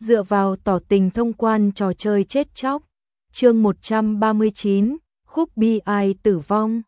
dựa vào tỏ tình thông quan trò chơi chết chóc. Chương 139, khúc bi ai tử vong.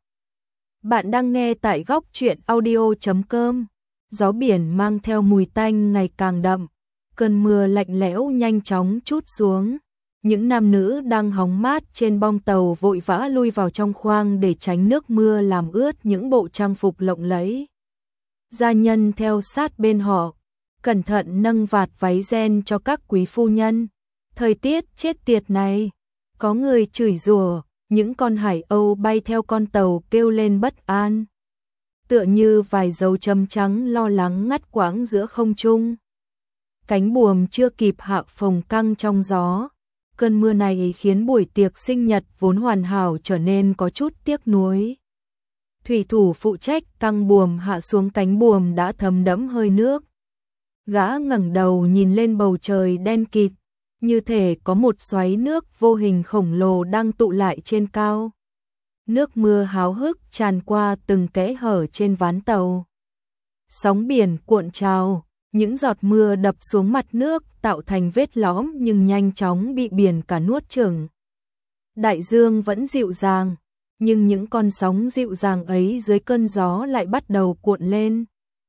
Bạn đang nghe tại góc truyện audio.com. Gió biển mang theo mùi tanh ngày càng đậm, cơn mưa lạnh lẽo nhanh chóng trút xuống. Những nam nữ đang hóng mát trên bong tàu vội vã lui vào trong khoang để tránh nước mưa làm ướt những bộ trang phục lộng lẫy. Gia nhân theo sát bên họ, cẩn thận nâng vạt váy ren cho các quý phu nhân. Thời tiết chết tiệt này, có người chửi rủa, những con hải âu bay theo con tàu kêu lên bất an. Tựa như vài dấu chấm trắng lo lắng ngắt quãng giữa không trung. Cánh buồm chưa kịp hạ phồng căng trong gió. Cơn mưa này khiến buổi tiệc sinh nhật vốn hoàn hảo trở nên có chút tiếc nuối. Thủy thủ phụ trách căng buồm hạ xuống cánh buồm đã thấm đẫm hơi nước. Gã ngẩng đầu nhìn lên bầu trời đen kịt, như thể có một xoáy nước vô hình khổng lồ đang tụ lại trên cao. Nước mưa háo hức tràn qua từng kẽ hở trên ván tàu. Sóng biển cuộn trào, những giọt mưa đập xuống mặt nước tạo thành vết lõm nhưng nhanh chóng bị biển cả nuốt chửng. Đại dương vẫn dịu dàng, nhưng những con sóng dịu dàng ấy dưới cơn gió lại bắt đầu cuộn lên,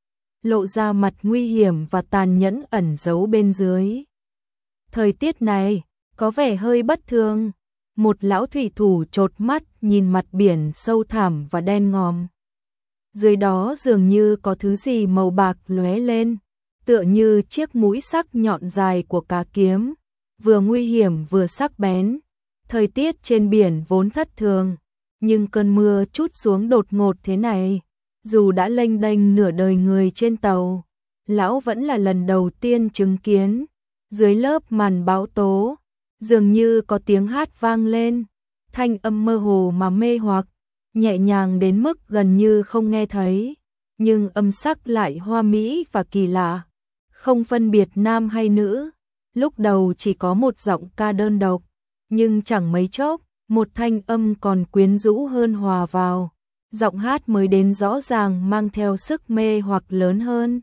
lộ ra mặt nguy hiểm và tàn nhẫn ẩn giấu bên dưới. Thời tiết này có vẻ hơi bất thường. Một lão thủy thủ chột mắt nhìn mặt biển sâu thẳm và đen ngòm. Dưới đó dường như có thứ gì màu bạc lóe lên, tựa như chiếc mũi sắc nhọn dài của cá kiếm, vừa nguy hiểm vừa sắc bén. Thời tiết trên biển vốn thất thường, nhưng cơn mưa trút xuống đột ngột thế này, dù đã lênh đênh nửa đời người trên tàu, lão vẫn là lần đầu tiên chứng kiến. Dưới lớp màn bão tố, dường như có tiếng hát vang lên, thanh âm mơ hồ mà mê hoặc, nhẹ nhàng đến mức gần như không nghe thấy, nhưng âm sắc lại hoa mỹ và kỳ lạ, không phân biệt nam hay nữ. Lúc đầu chỉ có một giọng ca đơn độc, nhưng chẳng mấy chốc, một thanh âm còn quyến rũ hơn hòa vào, giọng hát mới đến rõ ràng mang theo sức mê hoặc lớn hơn.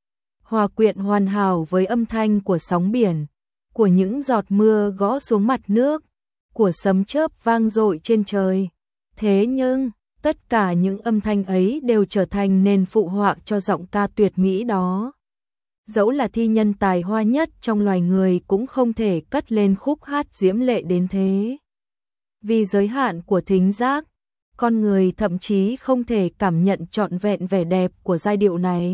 Hòa quyện hoàn hảo với âm thanh của sóng biển, của những giọt mưa gõ xuống mặt nước, của sấm chớp vang dội trên trời. Thế nhưng, tất cả những âm thanh ấy đều trở thành nền phụ họa cho giọng ca tuyệt mỹ đó. Dẫu là thi nhân tài hoa nhất trong loài người cũng không thể cất lên khúc hát diễm lệ đến thế. Vì giới hạn của thính giác, con người thậm chí không thể cảm nhận trọn vẹn vẻ đẹp của giai điệu này.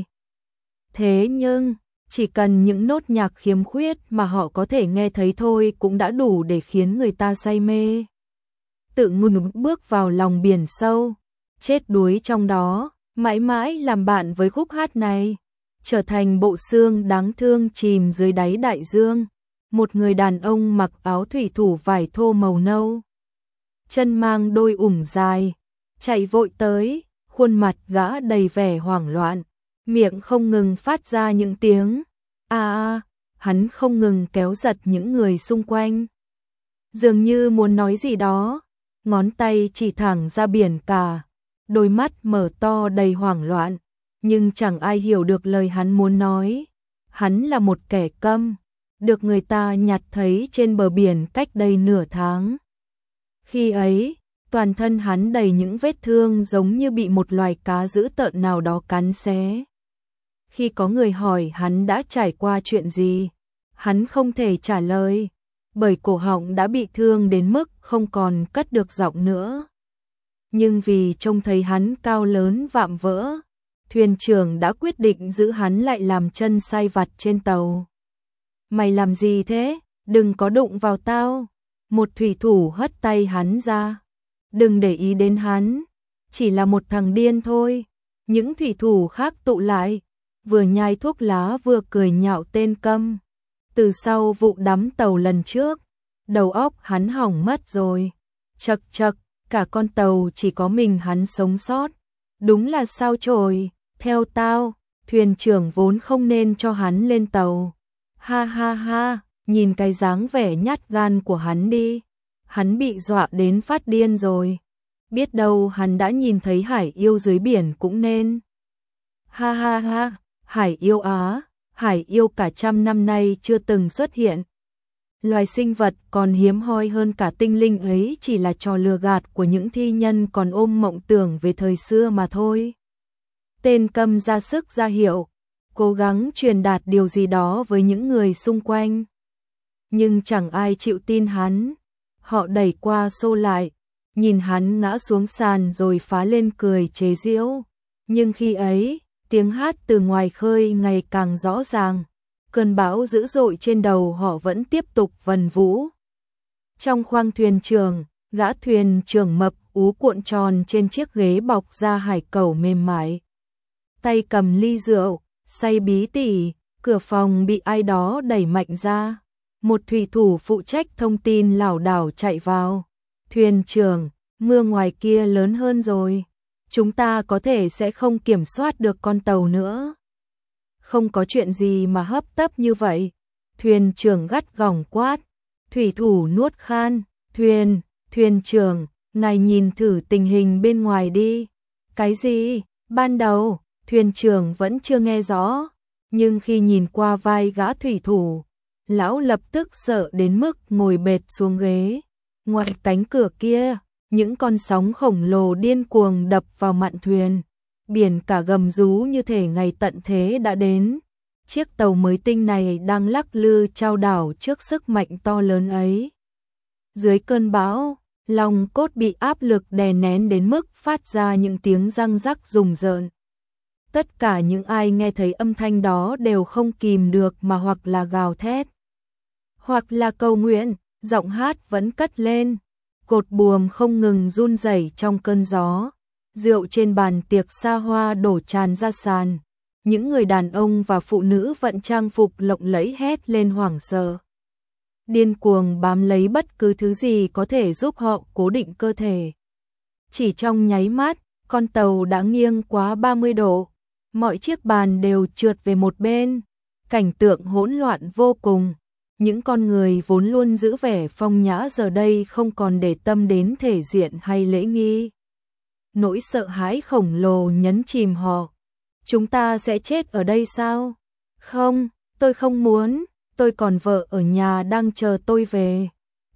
Thế nhưng, chỉ cần những nốt nhạc khiếm khuyết mà họ có thể nghe thấy thôi cũng đã đủ để khiến người ta say mê. Tự ngùn bước vào lòng biển sâu, chết đuối trong đó, mãi mãi làm bạn với khúc hát này, trở thành bộ xương đáng thương chìm dưới đáy đại dương. Một người đàn ông mặc áo thủy thủ vải thô màu nâu, chân mang đôi ủng dài, chạy vội tới, khuôn mặt gã đầy vẻ hoảng loạn. Miệng không ngừng phát ra những tiếng hắn không ngừng kéo giật những người xung quanh. Dường như muốn nói gì đó, ngón tay chỉ thẳng ra biển cả, đôi mắt mở to đầy hoảng loạn, nhưng chẳng ai hiểu được lời hắn muốn nói. Hắn là một kẻ câm, được người ta nhặt thấy trên bờ biển cách đây nửa tháng. Khi ấy, toàn thân hắn đầy những vết thương giống như bị một loài cá dữ tợn nào đó cắn xé. Khi có người hỏi hắn đã trải qua chuyện gì, hắn không thể trả lời, bởi cổ họng đã bị thương đến mức không còn cất được giọng nữa. Nhưng vì trông thấy hắn cao lớn vạm vỡ, thuyền trưởng đã quyết định giữ hắn lại làm chân sai vặt trên tàu. Mày làm gì thế? Đừng có đụng vào tao. Một thủy thủ hất tay hắn ra. Đừng để ý đến hắn, chỉ là một thằng điên thôi. Những thủy thủ khác tụ lại, vừa nhai thuốc lá vừa cười nhạo tên câm. Từ sau vụ đắm tàu lần trước, đầu óc hắn hỏng mất rồi. Chậc chậc, cả con tàu chỉ có mình hắn sống sót. Đúng là sao chổi, theo tao, thuyền trưởng vốn không nên cho hắn lên tàu. Ha ha ha, nhìn cái dáng vẻ nhát gan của hắn đi. Hắn bị dọa đến phát điên rồi. Biết đâu hắn đã nhìn thấy hải yêu dưới biển cũng nên. Ha ha ha, hải yêu á, hải yêu cả trăm năm nay chưa từng xuất hiện. Loài sinh vật còn hiếm hoi hơn cả tinh linh ấy chỉ là trò lừa gạt của những thi nhân còn ôm mộng tưởng về thời xưa mà thôi. Tên Câm ra sức ra hiệu, cố gắng truyền đạt điều gì đó với những người xung quanh. Nhưng chẳng ai chịu tin hắn. Họ đẩy qua xô lại, nhìn hắn ngã xuống sàn rồi phá lên cười chế giễu. Nhưng khi ấy, tiếng hát từ ngoài khơi ngày càng rõ ràng. Cơn bão dữ dội trên đầu họ vẫn tiếp tục vần vũ. Trong khoang thuyền trưởng, gã thuyền trưởng mập ú cuộn tròn trên chiếc ghế bọc da hải cẩu mềm mại. Tay cầm ly rượu, say bí tỉ, cửa phòng bị ai đó đẩy mạnh ra. Một thủy thủ phụ trách thông tin lảo đảo chạy vào. Thuyền trưởng, mưa ngoài kia lớn hơn rồi. Chúng ta có thể sẽ không kiểm soát được con tàu nữa. Không có chuyện gì mà hấp tấp như vậy. Thuyền trưởng gắt gỏng quát. Thủy thủ nuốt khan. Thuyền trưởng, ngài nhìn thử tình hình bên ngoài đi. Cái gì? Ban đầu, thuyền trưởng vẫn chưa nghe rõ. Nhưng khi nhìn qua vai gã thủy thủ, lão lập tức sợ đến mức ngồi bệt xuống ghế. Ngoài cánh cửa kia, những con sóng khổng lồ điên cuồng đập vào mạn thuyền. Biển cả gầm rú như thể ngày tận thế đã đến. Chiếc tàu mới tinh này đang lắc lư chao đảo trước sức mạnh to lớn ấy. Dưới cơn bão, lòng cốt bị áp lực đè nén đến mức phát ra những tiếng răng rắc rùng rợn. Tất cả những ai nghe thấy âm thanh đó đều không kìm được mà hoặc là gào thét, hoặc là cầu nguyện, giọng hát vẫn cất lên. Cột buồm không ngừng run rẩy trong cơn gió. Rượu trên bàn tiệc xa hoa đổ tràn ra sàn. Những người đàn ông và phụ nữ vận trang phục lộng lẫy hét lên hoảng sợ. Điên cuồng bám lấy bất cứ thứ gì có thể giúp họ cố định cơ thể. Chỉ trong nháy mắt, con tàu đã nghiêng quá 30 độ. Mọi chiếc bàn đều trượt về một bên. Cảnh tượng hỗn loạn vô cùng. Những con người vốn luôn giữ vẻ phong nhã giờ đây không còn để tâm đến thể diện hay lễ nghi. Nỗi sợ hãi khổng lồ nhấn chìm họ. Chúng ta sẽ chết ở đây sao? Không, tôi không muốn, tôi còn vợ ở nhà đang chờ tôi về.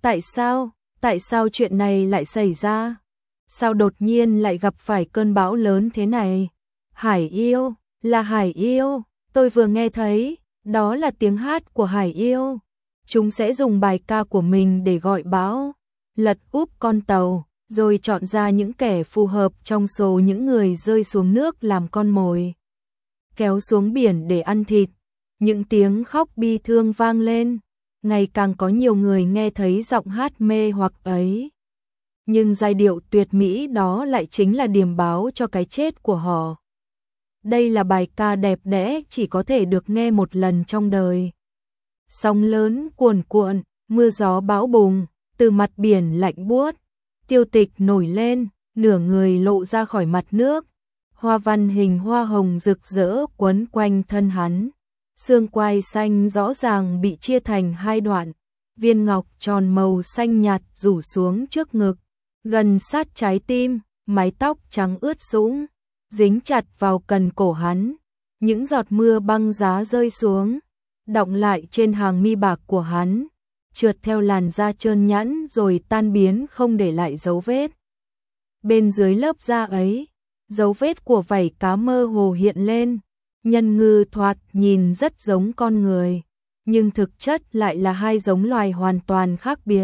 Tại sao chuyện này lại xảy ra? Sao đột nhiên lại gặp phải cơn bão lớn thế này? Hải yêu, là hải yêu, tôi vừa nghe thấy, đó là tiếng hát của hải yêu. Chúng sẽ dùng bài ca của mình để gọi bão, lật úp con tàu, rồi chọn ra những kẻ phù hợp trong số những người rơi xuống nước làm con mồi, kéo xuống biển để ăn thịt. Những tiếng khóc bi thương vang lên, ngày càng có nhiều người nghe thấy giọng hát mê hoặc ấy. Nhưng giai điệu tuyệt mỹ đó lại chính là điềm báo cho cái chết của họ. Đây là bài ca đẹp đẽ chỉ có thể được nghe một lần trong đời. Sóng lớn cuồn cuộn, mưa gió bão bùng, từ mặt biển lạnh buốt, Tiêu Tịch nổi lên, nửa người lộ ra khỏi mặt nước. Hoa văn hình hoa hồng rực rỡ quấn quanh thân hắn. Xương quai xanh rõ ràng bị chia thành hai đoạn. Viên ngọc tròn màu xanh nhạt rủ xuống trước ngực, gần sát trái tim, mái tóc trắng ướt sũng, dính chặt vào cần cổ hắn. Những giọt mưa băng giá rơi xuống, đọng lại trên hàng mi bạc của hắn, trượt theo làn da trơn nhẵn rồi tan biến không để lại dấu vết. Bên dưới lớp da ấy, dấu vết của vảy cá mơ hồ hiện lên. Nhân ngư thoạt nhìn rất giống con người, nhưng thực chất lại là hai giống loài hoàn toàn khác biệt.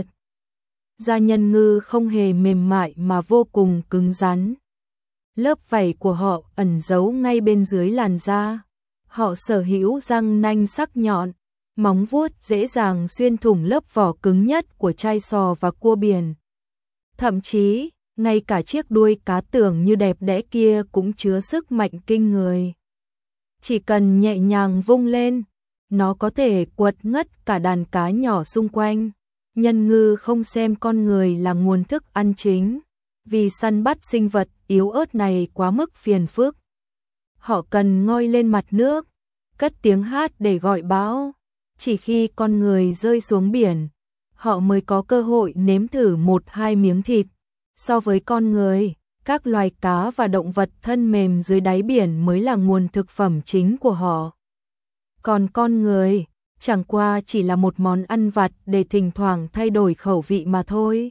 Da nhân ngư không hề mềm mại mà vô cùng cứng rắn. Lớp vảy của họ ẩn giấu ngay bên dưới làn da. Họ sở hữu răng nanh sắc nhọn, móng vuốt dễ dàng xuyên thủng lớp vỏ cứng nhất của trai sò và cua biển. Thậm chí, ngay cả chiếc đuôi cá tưởng như đẹp đẽ kia cũng chứa sức mạnh kinh người. Chỉ cần nhẹ nhàng vung lên, nó có thể quật ngất cả đàn cá nhỏ xung quanh. Nhân ngư không xem con người là nguồn thức ăn chính, vì săn bắt sinh vật yếu ớt này quá mức phiền phức. Họ cần ngoi lên mặt nước, cất tiếng hát để gọi bão. Chỉ khi con người rơi xuống biển, họ mới có cơ hội nếm thử một hai miếng thịt. So với con người, các loài cá và động vật thân mềm dưới đáy biển mới là nguồn thực phẩm chính của họ. Còn con người, chẳng qua chỉ là một món ăn vặt để thỉnh thoảng thay đổi khẩu vị mà thôi.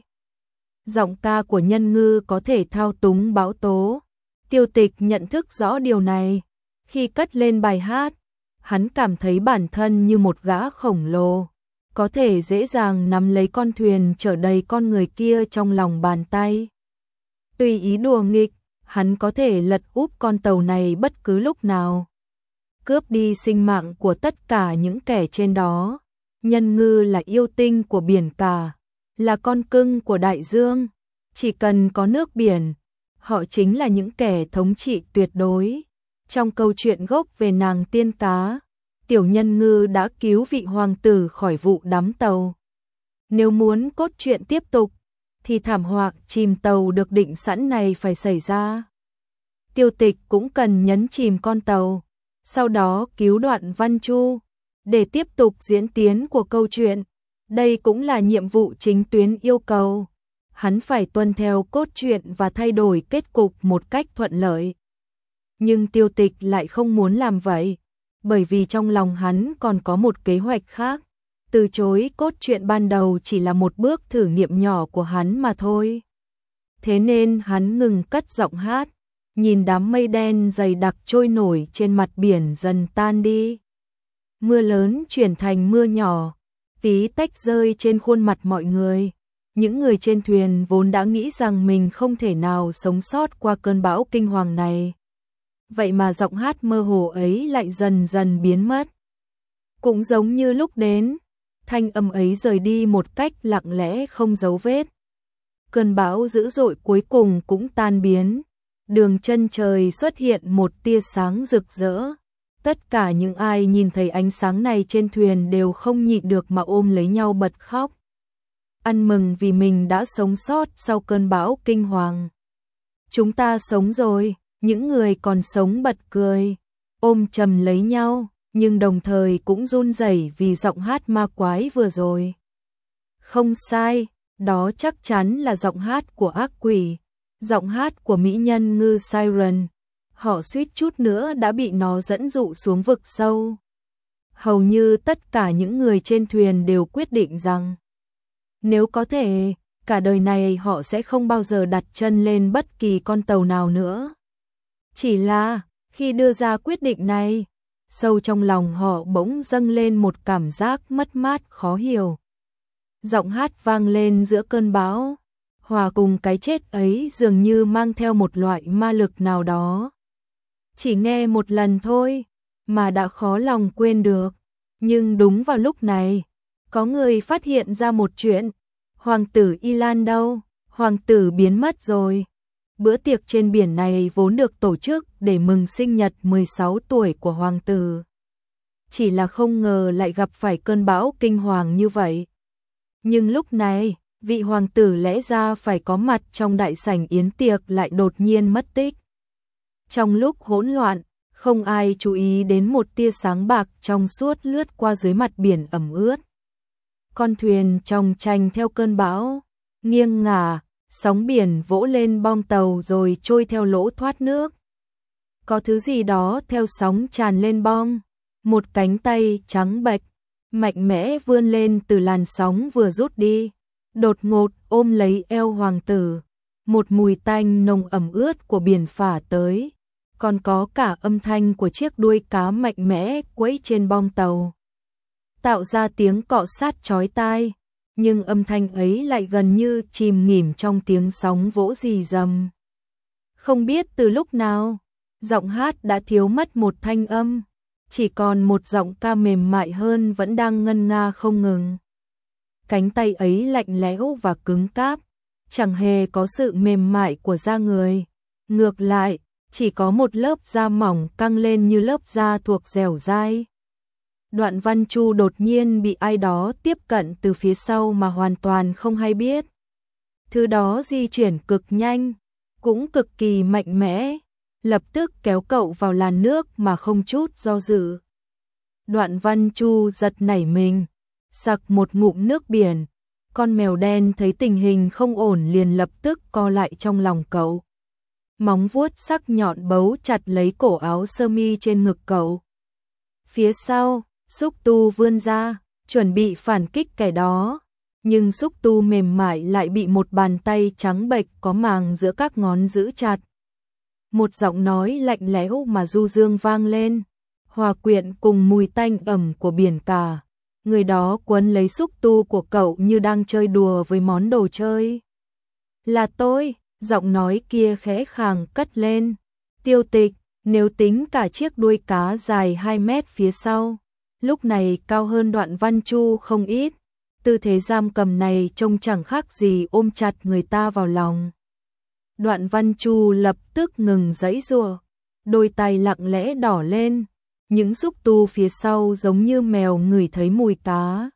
Giọng ca của Nhân Ngư có thể thao túng bão tố. Tiêu Tịch nhận thức rõ điều này. Khi cất lên bài hát, hắn cảm thấy bản thân như một gã khổng lồ, có thể dễ dàng nắm lấy con thuyền chở đầy con người kia trong lòng bàn tay. Tùy ý đùa nghịch, hắn có thể lật úp con tàu này bất cứ lúc nào, cướp đi sinh mạng của tất cả những kẻ trên đó. Nhân Ngư là yêu tinh của biển cả, là con cưng của đại dương. Chỉ cần có nước biển, họ chính là những kẻ thống trị tuyệt đối. Trong câu chuyện gốc về nàng tiên cá, tiểu Nhân Ngư đã cứu vị hoàng tử khỏi vụ đắm tàu. Nếu muốn cốt truyện tiếp tục, thì thảm họa chìm tàu được định sẵn này phải xảy ra. Tiêu Tịch cũng cần nhấn chìm con tàu, sau đó cứu Đoạn Văn Chu, để tiếp tục diễn tiến của câu chuyện. Đây cũng là nhiệm vụ chính tuyến yêu cầu. Hắn phải tuân theo cốt truyện và thay đổi kết cục một cách thuận lợi. Nhưng Tiêu Tịch lại không muốn làm vậy, bởi vì trong lòng hắn còn có một kế hoạch khác. Từ chối cốt truyện ban đầu chỉ là một bước thử nghiệm nhỏ của hắn mà thôi. Thế nên hắn ngừng cất giọng hát, nhìn đám mây đen dày đặc trôi nổi trên mặt biển dần tan đi. Mưa lớn chuyển thành mưa nhỏ, tí tách rơi trên khuôn mặt mọi người. Những người trên thuyền vốn đã nghĩ rằng mình không thể nào sống sót qua cơn bão kinh hoàng này. Vậy mà giọng hát mơ hồ ấy lại dần dần biến mất. Cũng giống như lúc đến, thanh âm ấy rời đi một cách lặng lẽ không dấu vết. Cơn bão dữ dội cuối cùng cũng tan biến. Đường chân trời xuất hiện một tia sáng rực rỡ. Tất cả những ai nhìn thấy ánh sáng này trên thuyền đều không nhịn được mà ôm lấy nhau bật khóc. Ăn mừng vì mình đã sống sót sau cơn bão kinh hoàng. Chúng ta sống rồi, những người còn sống bật cười, ôm chầm lấy nhau, nhưng đồng thời cũng run rẩy vì giọng hát ma quái vừa rồi. Không sai, đó chắc chắn là giọng hát của ác quỷ, giọng hát của mỹ nhân ngư Siren. Họ suýt chút nữa đã bị nó dẫn dụ xuống vực sâu. Hầu như tất cả những người trên thuyền đều quyết định rằng nếu có thể, cả đời này họ sẽ không bao giờ đặt chân lên bất kỳ con tàu nào nữa. Chỉ là, khi đưa ra quyết định này, sâu trong lòng họ bỗng dâng lên một cảm giác mất mát khó hiểu. Giọng hát vang lên giữa cơn bão, hòa cùng cái chết ấy dường như mang theo một loại ma lực nào đó. Chỉ nghe một lần thôi, mà đã khó lòng quên được. Nhưng đúng vào lúc này, có người phát hiện ra một chuyện. Hoàng tử Ilan đâu? Hoàng tử biến mất rồi. Bữa tiệc trên biển này vốn được tổ chức để mừng sinh nhật 16 tuổi của hoàng tử. Chỉ là không ngờ lại gặp phải cơn bão kinh hoàng như vậy. Nhưng lúc này, vị hoàng tử lẽ ra phải có mặt trong đại sảnh yến tiệc lại đột nhiên mất tích. Trong lúc hỗn loạn, không ai chú ý đến một tia sáng bạc trong suốt lướt qua dưới mặt biển ẩm ướt. Con thuyền chòng chành theo cơn bão, nghiêng ngả, sóng biển vỗ lên bong tàu rồi trôi theo lỗ thoát nước. Có thứ gì đó theo sóng tràn lên bong, một cánh tay trắng bệch, mạnh mẽ vươn lên từ làn sóng vừa rút đi, đột ngột ôm lấy eo hoàng tử. Một mùi tanh nồng ẩm ướt của biển phả tới, còn có cả âm thanh của chiếc đuôi cá mạnh mẽ quẫy trên bong tàu, tạo ra tiếng cọ sát chói tai, nhưng âm thanh ấy lại gần như chìm nghỉm trong tiếng sóng vỗ rì rầm. Không biết từ lúc nào, giọng hát đã thiếu mất một thanh âm, chỉ còn một giọng ca mềm mại hơn vẫn đang ngân nga không ngừng. Cánh tay ấy lạnh lẽo và cứng cáp, chẳng hề có sự mềm mại của da người. Ngược lại, chỉ có một lớp da mỏng căng lên như lớp da thuộc dẻo dai. Đoạn Văn Chu đột nhiên bị ai đó tiếp cận từ phía sau mà hoàn toàn không hay biết. Thứ đó di chuyển cực nhanh, cũng cực kỳ mạnh mẽ, lập tức kéo cậu vào làn nước mà không chút do dự. Đoạn Văn Chu giật nảy mình, sặc một ngụm nước biển. Con mèo đen thấy tình hình không ổn liền lập tức co lại trong lòng cậu. Móng vuốt sắc nhọn bấu chặt lấy cổ áo sơ mi trên ngực cậu. Phía sau, xúc tu vươn ra, chuẩn bị phản kích kẻ đó. Nhưng xúc tu mềm mại lại bị một bàn tay trắng bệch có màng giữa các ngón giữ chặt. Một giọng nói lạnh lẽo mà du dương vang lên, hòa quyện cùng mùi tanh ẩm của biển cả. Người đó quấn lấy xúc tu của cậu như đang chơi đùa với món đồ chơi. Là tôi, giọng nói kia khẽ khàng cất lên. Tiêu Tịch, nếu tính cả chiếc đuôi cá dài 2 mét phía sau, lúc này cao hơn Đoạn Văn Chu không ít. Tư thế giam cầm này trông chẳng khác gì ôm chặt người ta vào lòng. Đoạn Văn Chu lập tức ngừng giãy giụa, đôi tay lặng lẽ đỏ lên, những xúc tu phía sau giống như mèo ngửi thấy mùi cá.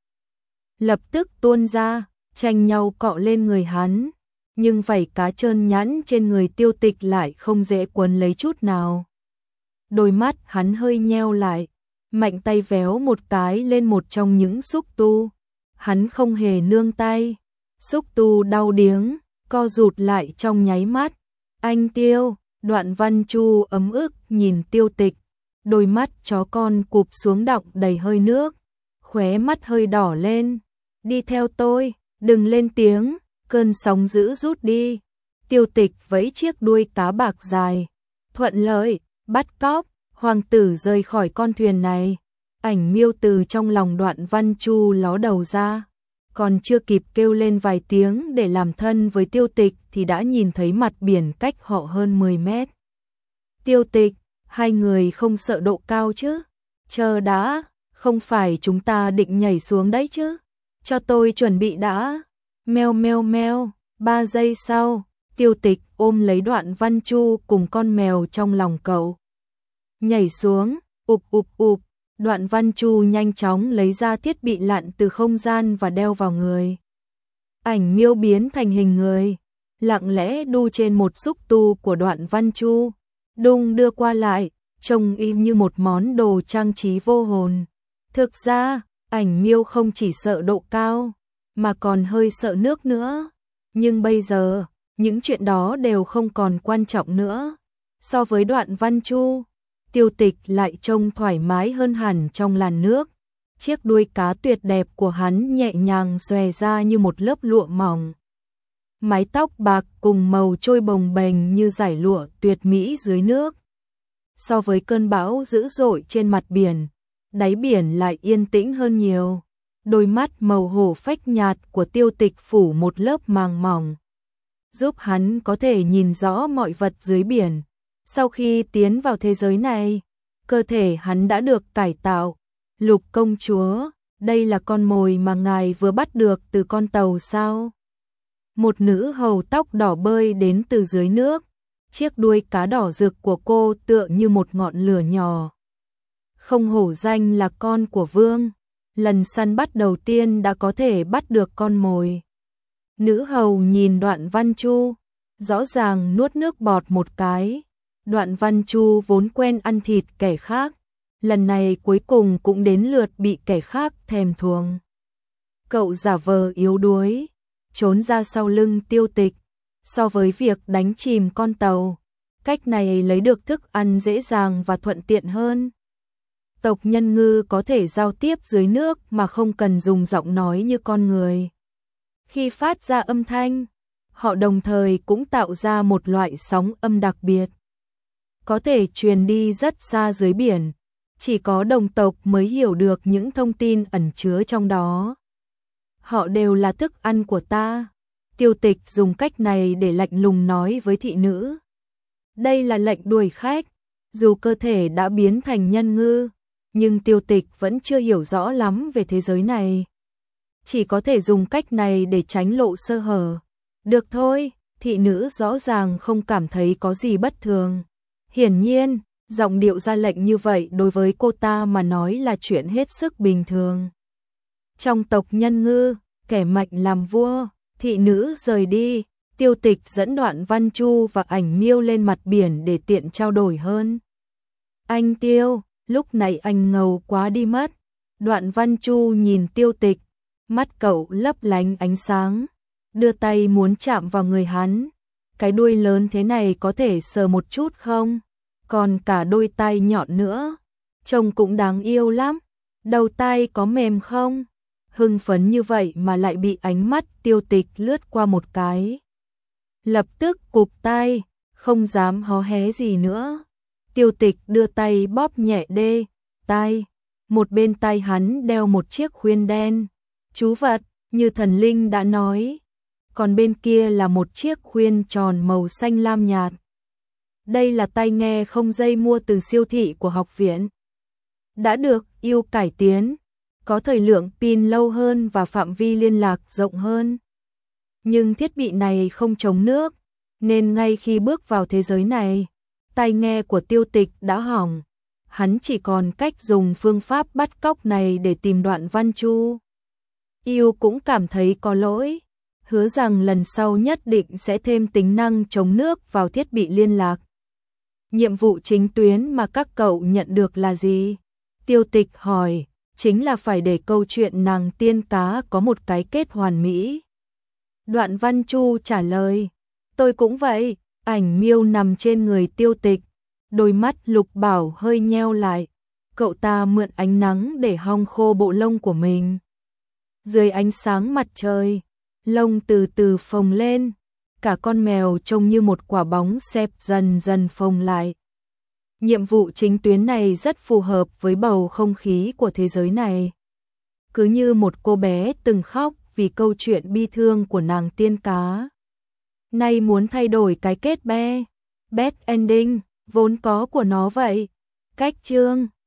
Lập tức tuôn ra, tranh nhau cọ lên người hắn, nhưng vảy cá trơn nhẵn trên người Tiêu Tịch lại không dễ quấn lấy chút nào. Đôi mắt hắn hơi nheo lại, mạnh tay véo một cái lên một trong những xúc tu. Hắn không hề nương tay, xúc tu đau điếng, co rụt lại trong nháy mắt. Anh Tiêu, Đoạn Văn Chu ấm ức nhìn Tiêu Tịch, đôi mắt chó con cụp xuống đọng đầy hơi nước, khóe mắt hơi đỏ lên. Đi theo tôi, đừng lên tiếng, cơn sóng dữ rút đi. Tiêu Tịch vẫy chiếc đuôi cá bạc dài, thuận lợi, bắt cóc, hoàng tử rời khỏi con thuyền này. Ảnh Miêu từ trong lòng Đoạn Văn Chu ló đầu ra, còn chưa kịp kêu lên vài tiếng để làm thân với Tiêu Tịch thì đã nhìn thấy mặt biển cách họ hơn 10 mét. Tiêu Tịch, hai người không sợ độ cao chứ? Chờ đã, không phải chúng ta định nhảy xuống đấy chứ? Cho tôi chuẩn bị đã. Meo meo meo, 3 giây sau, Tiêu Tịch ôm lấy Đoạn Văn Chu cùng con mèo trong lòng cậu. Nhảy xuống, ụp ụp ụp. Đoạn Văn Chu nhanh chóng lấy ra thiết bị lặn từ không gian và đeo vào người. Ảnh Miêu biến thành hình người, lặng lẽ đu trên một xúc tu của Đoạn Văn Chu, đung đưa qua lại, trông y như một món đồ trang trí vô hồn. Thực ra, Ảnh Miêu không chỉ sợ độ cao, mà còn hơi sợ nước nữa. Nhưng bây giờ, những chuyện đó đều không còn quan trọng nữa. So với Đoạn Văn Chu, Tiêu Tịch lại trông thoải mái hơn hẳn trong làn nước. Chiếc đuôi cá tuyệt đẹp của hắn nhẹ nhàng xòe ra như một lớp lụa mỏng. Mái tóc bạc cùng màu trôi bồng bềnh như dải lụa tuyệt mỹ dưới nước. So với cơn bão dữ dội trên mặt biển, đáy biển lại yên tĩnh hơn nhiều. Đôi mắt màu hổ phách nhạt của Tiêu Tịch phủ một lớp màng mỏng, giúp hắn có thể nhìn rõ mọi vật dưới biển. Sau khi tiến vào thế giới này, cơ thể hắn đã được cải tạo. Lục công chúa, đây là con mồi mà ngài vừa bắt được từ con tàu sao? Một nữ hầu tóc đỏ bơi đến từ dưới nước. Chiếc đuôi cá đỏ rực của cô tựa như một ngọn lửa nhỏ. Không hổ danh là con của vương, lần săn bắt đầu tiên đã có thể bắt được con mồi. Nữ hầu nhìn Đoạn Văn Chu, rõ ràng nuốt nước bọt một cái. Đoạn Văn Chu vốn quen ăn thịt kẻ khác, lần này cuối cùng cũng đến lượt bị kẻ khác thèm thuồng. Cậu giả vờ yếu đuối, trốn ra sau lưng Tiêu Tịch. So với việc đánh chìm con tàu, cách này lấy được thức ăn dễ dàng và thuận tiện hơn. Tộc nhân ngư có thể giao tiếp dưới nước mà không cần dùng giọng nói như con người. Khi phát ra âm thanh, họ đồng thời cũng tạo ra một loại sóng âm đặc biệt, có thể truyền đi rất xa dưới biển. Chỉ có đồng tộc mới hiểu được những thông tin ẩn chứa trong đó. Họ đều là thức ăn của ta. Tiêu Tịch dùng cách này để lạnh lùng nói với thị nữ. Đây là lệnh đuổi khách. Dù cơ thể đã biến thành nhân ngư, nhưng Tiêu Tịch vẫn chưa hiểu rõ lắm về thế giới này. Chỉ có thể dùng cách này để tránh lộ sơ hở. Được thôi, thị nữ rõ ràng không cảm thấy có gì bất thường. Hiển nhiên, giọng điệu ra lệnh như vậy đối với cô ta mà nói là chuyện hết sức bình thường. Trong tộc nhân ngư, kẻ mạnh làm vua, thị nữ rời đi. Tiêu Tịch dẫn Đoạn Văn Chu và Ảnh Miêu lên mặt biển để tiện trao đổi hơn. Anh Tiêu, lúc này anh ngầu quá đi mất. Đoạn Văn Chu nhìn Tiêu Tịch, mắt cậu lấp lánh ánh sáng, đưa tay muốn chạm vào người hắn. Cái đuôi lớn thế này có thể sờ một chút không? Còn cả đôi tay nhọn nữa. Trông cũng đáng yêu lắm. Đầu tai có mềm không? Hưng phấn như vậy mà lại bị ánh mắt Tiêu Tịch lướt qua một cái. Lập tức cụp tai, không dám hó hé gì nữa. Tiêu Tịch đưa tay bóp nhẹ đê tai. Một bên tay hắn đeo một chiếc khuyên đen, chú vật, như thần linh đã nói. Còn bên kia là một chiếc khuyên tròn màu xanh lam nhạt. Đây là tai nghe không dây mua từ siêu thị của học viện. Đã được ưu cải tiến, có thời lượng pin lâu hơn và phạm vi liên lạc rộng hơn. Nhưng thiết bị này không chống nước, nên ngay khi bước vào thế giới này, tai nghe của Tiêu Tịch đã hỏng. Hắn chỉ còn cách dùng phương pháp bắt cóc này để tìm Đoạn Văn Chu. Yêu cũng cảm thấy có lỗi, hứa rằng lần sau nhất định sẽ thêm tính năng chống nước vào thiết bị liên lạc. Nhiệm vụ chính tuyến mà các cậu nhận được là gì? Tiêu Tịch hỏi, chính là phải để câu chuyện nàng tiên cá có một cái kết hoàn mỹ. Đoạn Văn Chu trả lời, tôi cũng vậy. Ảnh miêu nằm trên người Tiêu Tịch, đôi mắt Lục Bảo hơi nheo lại. Cậu ta mượn ánh nắng để hong khô bộ lông của mình. Dưới ánh sáng mặt trời, lông từ từ phồng lên, cả con mèo trông như một quả bóng xẹp dần dần phồng lại. Nhiệm vụ chính tuyến này rất phù hợp với bầu không khí của thế giới này. Cứ như một cô bé từng khóc vì câu chuyện bi thương của nàng tiên cá. Nay muốn thay đổi cái kết bad ending vốn có của nó vậy. Cách chương